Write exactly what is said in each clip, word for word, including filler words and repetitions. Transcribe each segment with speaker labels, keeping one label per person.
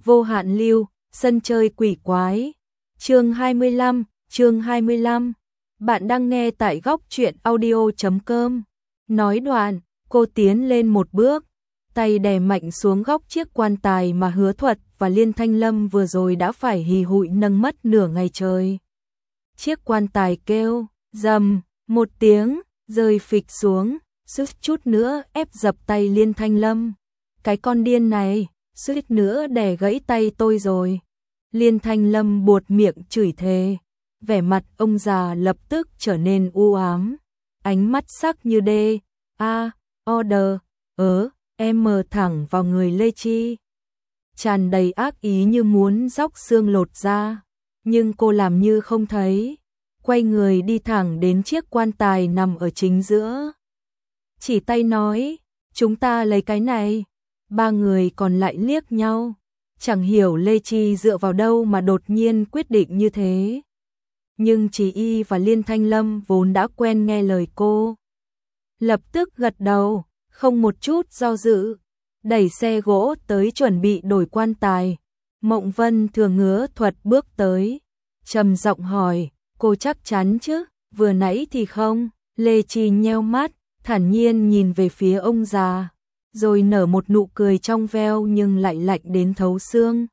Speaker 1: Vô hạn lưu, sân chơi quỷ quái. Chương hai mươi lăm, chương hai mươi lăm. Bạn đang nghe tại góc truyện audio chấm com. Nói đoạn, cô tiến lên một bước, tay đè mạnh xuống góc chiếc quan tài mà Hứa Thuật và Liên Thanh Lâm vừa rồi đã phải hì hụi nâng mất nửa ngày trời. Chiếc quan tài kêu, rầm, một tiếng, rơi phịch xuống, suýt chút nữa ép dập tay Liên Thanh Lâm. Cái con điên này, suýt nữa đè gãy tay tôi rồi. Liên Thanh Lâm buột miệng chửi thề. Vẻ mặt ông già lập tức trở nên u ám. Ánh mắt sắc như đê, a, order, ớ, em mờ thẳng vào người Lê Chi. Tràn đầy ác ý như muốn róc xương lột ra. Nhưng cô làm như không thấy. Quay người đi thẳng đến chiếc quan tài nằm ở chính giữa. Chỉ tay nói, chúng ta lấy cái này. Ba người còn lại liếc nhau. Chẳng hiểu Lê Chi dựa vào đâu mà đột nhiên quyết định như thế. Nhưng Chỉ Y và Liên Thanh Lâm vốn đã quen nghe lời cô. Lập tức gật đầu, không một chút do dự. Đẩy xe gỗ tới chuẩn bị đổi quan tài. Mộng Vân thừa ngứa thuật bước tới. Trầm giọng hỏi, cô chắc chắn chứ, vừa nãy thì không. Lê Chi nheo mắt, thản nhiên nhìn về phía ông già. Rồi nở một nụ cười trong veo nhưng lại lạnh đến thấu xương.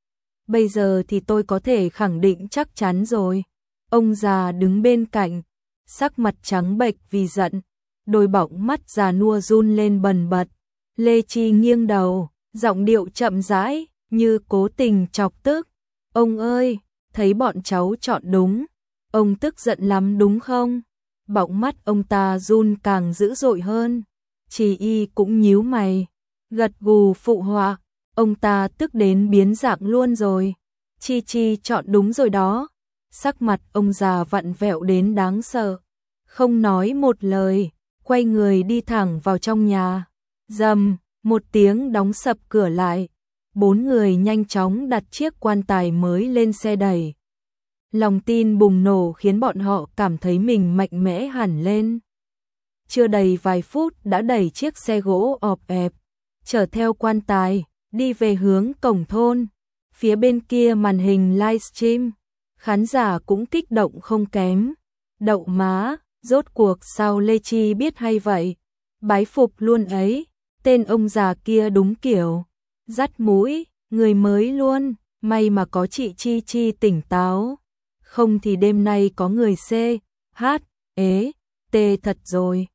Speaker 1: Bây giờ thì tôi có thể khẳng định chắc chắn rồi. Ông già đứng bên cạnh, sắc mặt trắng bệch vì giận, đôi bọng mắt già nua run lên bần bật. Lê Chi nghiêng đầu, giọng điệu chậm rãi, như cố tình chọc tức. Ông ơi, thấy bọn cháu chọn đúng, ông tức giận lắm đúng không? Bọng mắt ông ta run càng dữ dội hơn. Chỉ Y cũng nhíu mày, gật gù phụ họa, ông ta tức đến biến dạng luôn rồi. Chi Chi chọn đúng rồi đó. Sắc mặt ông già vặn vẹo đến đáng sợ, không nói một lời, quay người đi thẳng vào trong nhà. Rầm, một tiếng đóng sập cửa lại. Bốn người nhanh chóng đặt chiếc quan tài mới lên xe đẩy. Lòng tin bùng nổ khiến bọn họ cảm thấy mình mạnh mẽ hẳn lên. Chưa đầy vài phút đã đẩy chiếc xe gỗ ọp ẹp, chở theo quan tài, đi về hướng cổng thôn. Phía bên kia màn hình livestream, khán giả cũng kích động không kém. Đậu má, rốt cuộc sao Lê Chi biết hay vậy? Bái phục luôn ấy, tên ông già kia đúng kiểu. Dắt mũi, người mới luôn, may mà có chị Chi Chi tỉnh táo. Không thì đêm nay có người C, H, ế, T thật rồi.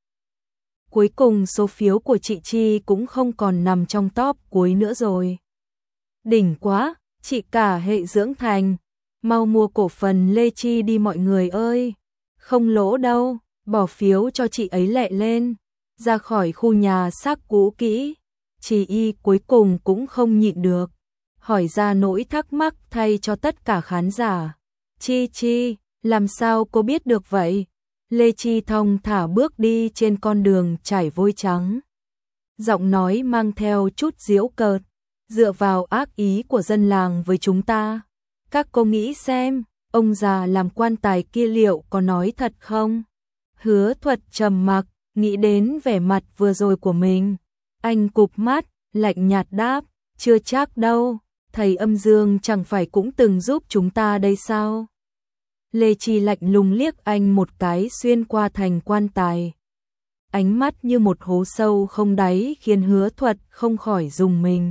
Speaker 1: Cuối cùng số phiếu của chị Chi cũng không còn nằm trong top cuối nữa rồi. Đỉnh quá, chị cả hệ dưỡng thành. Mau mua cổ phần Lê Chi đi mọi người ơi. Không lỗ đâu, bỏ phiếu cho chị ấy lẹ lên. Ra khỏi khu nhà xác cũ kỹ. Chỉ Y cuối cùng cũng không nhịn được. Hỏi ra nỗi thắc mắc thay cho tất cả khán giả. Chi Chi, làm sao cô biết được vậy? Lê Chi thong thả bước đi trên con đường trải vôi trắng. Giọng nói mang theo chút giễu cợt. Dựa vào ác ý của dân làng với chúng ta. Các cô nghĩ xem, ông già làm quan tài kia liệu có nói thật không? Hứa Thuật trầm mặc, nghĩ đến vẻ mặt vừa rồi của mình. Anh cụp mắt, lạnh nhạt đáp, chưa chắc đâu, thầy Âm Dương chẳng phải cũng từng giúp chúng ta đây sao? Lê Chi lạnh lùng liếc anh một cái xuyên qua thành quan tài. Ánh mắt như một hố sâu không đáy khiến Hứa Thuật không khỏi rùng mình.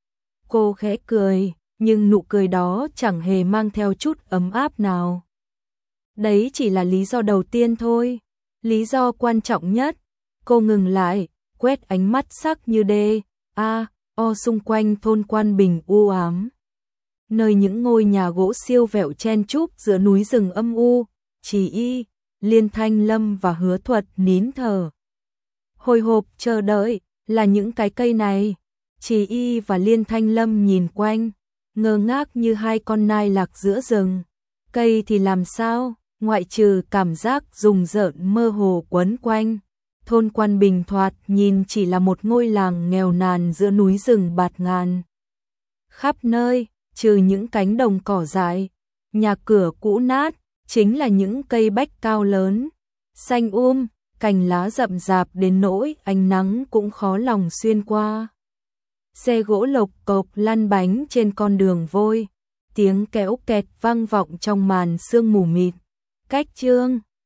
Speaker 1: Cô khẽ cười, nhưng nụ cười đó chẳng hề mang theo chút ấm áp nào. Đấy chỉ là lý do đầu tiên thôi. Lý do quan trọng nhất. Cô ngừng lại, quét ánh mắt sắc như đê, a, o xung quanh thôn Quan Bình u ám. Nơi những ngôi nhà gỗ siêu vẹo chen chúc giữa núi rừng âm u, Chỉ Y, Liên Thanh Lâm và Hứa Thuật nín thở. Hồi hộp chờ đợi, là những cái cây này. Chỉ Y và Liên Thanh Lâm nhìn quanh, ngơ ngác như hai con nai lạc giữa rừng. Cây thì làm sao, ngoại trừ cảm giác rùng rợn mơ hồ quấn quanh. Thôn Quan Bình thoạt nhìn chỉ là một ngôi làng nghèo nàn giữa núi rừng bạt ngàn. Khắp nơi, trừ những cánh đồng cỏ dại, nhà cửa cũ nát, chính là những cây bách cao lớn, xanh um, cành lá rậm rạp đến nỗi ánh nắng cũng khó lòng xuyên qua. Xe gỗ lộc cộc lăn bánh trên con đường vôi, tiếng kéo kẹt vang vọng trong màn sương mù mịt. Cách chương